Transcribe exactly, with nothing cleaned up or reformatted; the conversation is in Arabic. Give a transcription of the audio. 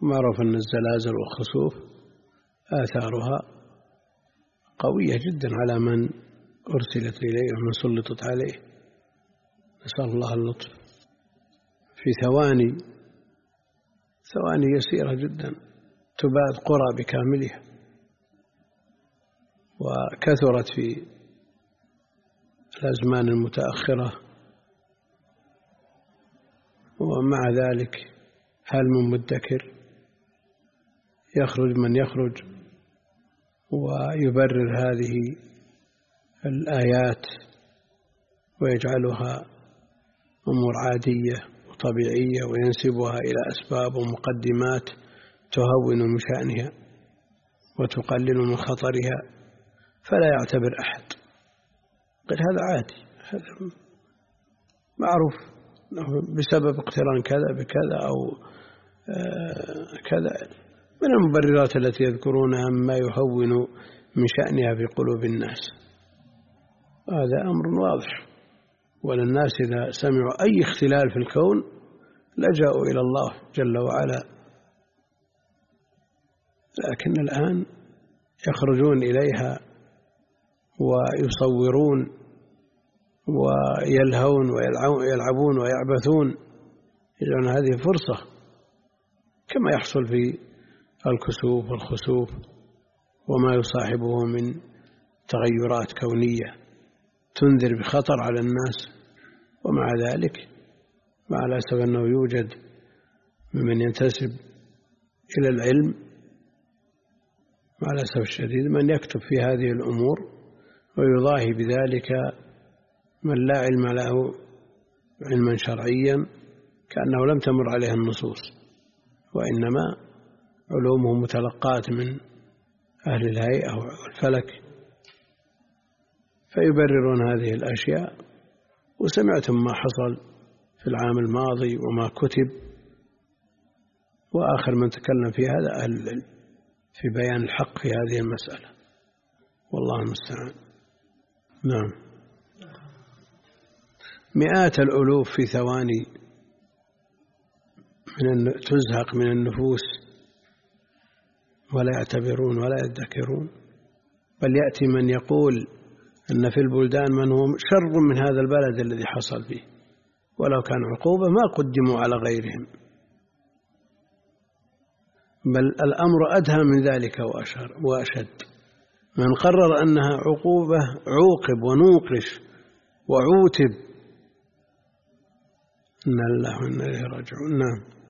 معروف أن الزلازل والخسوف آثارها قوية جدا على من أرسلت إليه ومن سلطت عليه، نسأل الله اللطف. في ثواني ثواني يسيرة جدا تباد قرى بكاملها، وكثرت في الأزمان المتأخرة. ومع ذلك هل من مدكر؟ يخرج من يخرج ويبرر هذه الآيات ويجعلها أمور عادية وطبيعية وينسبها إلى أسباب ومقدمات تهون من شأنها وتقلل من خطرها، فلا يعتبر أحد، قل هذا عادي، هذا معروف بسبب اقتران كذا بكذا أو كذا من المبررات التي يذكرونها مما يهون من شأنها في قلوب الناس. هذا أمر واضح، وللناس إذا سمعوا أي اختلال في الكون لجأوا إلى الله جل وعلا، لكن الآن يخرجون إليها ويصورون ويلهون ويلعبون ويعبثون، يجعلون هذه فرصة كما يحصل في الكسوف والخسوف وما يصاحبه من تغيرات كونية تنذر بخطر على الناس. ومع ذلك مع الأسف أنه يوجد ممن ينتسب إلى العلم مع الأسف الشديد من يكتب في هذه الأمور ويضاهي بذلك من لا علم له علما شرعيا كأنه لم تمر عليه النصوص، وإنما علومهم متلقاة من أهل الهيئة والفلك، فيبررون هذه الأشياء. وسمعتم ما حصل في العام الماضي وما كتب، وآخر من تكلم في هذا أهل العلم في بيان الحق في هذه المسألة، والله المستعان. نعم. مئات الألوف في ثواني من تزهق من النفوس ولا يعتبرون ولا يذكرون، بل يأتي من يقول أن في البلدان من هم شر من هذا البلد الذي حصل فيه، ولو كان عقوبة ما قدموا على غيرهم، بل الأمر أدهى من ذلك وأشد. من قرر أنها عقوبة عوقب ونوقش وعوتب. إن الله وإنا إليه راجعون. نعم.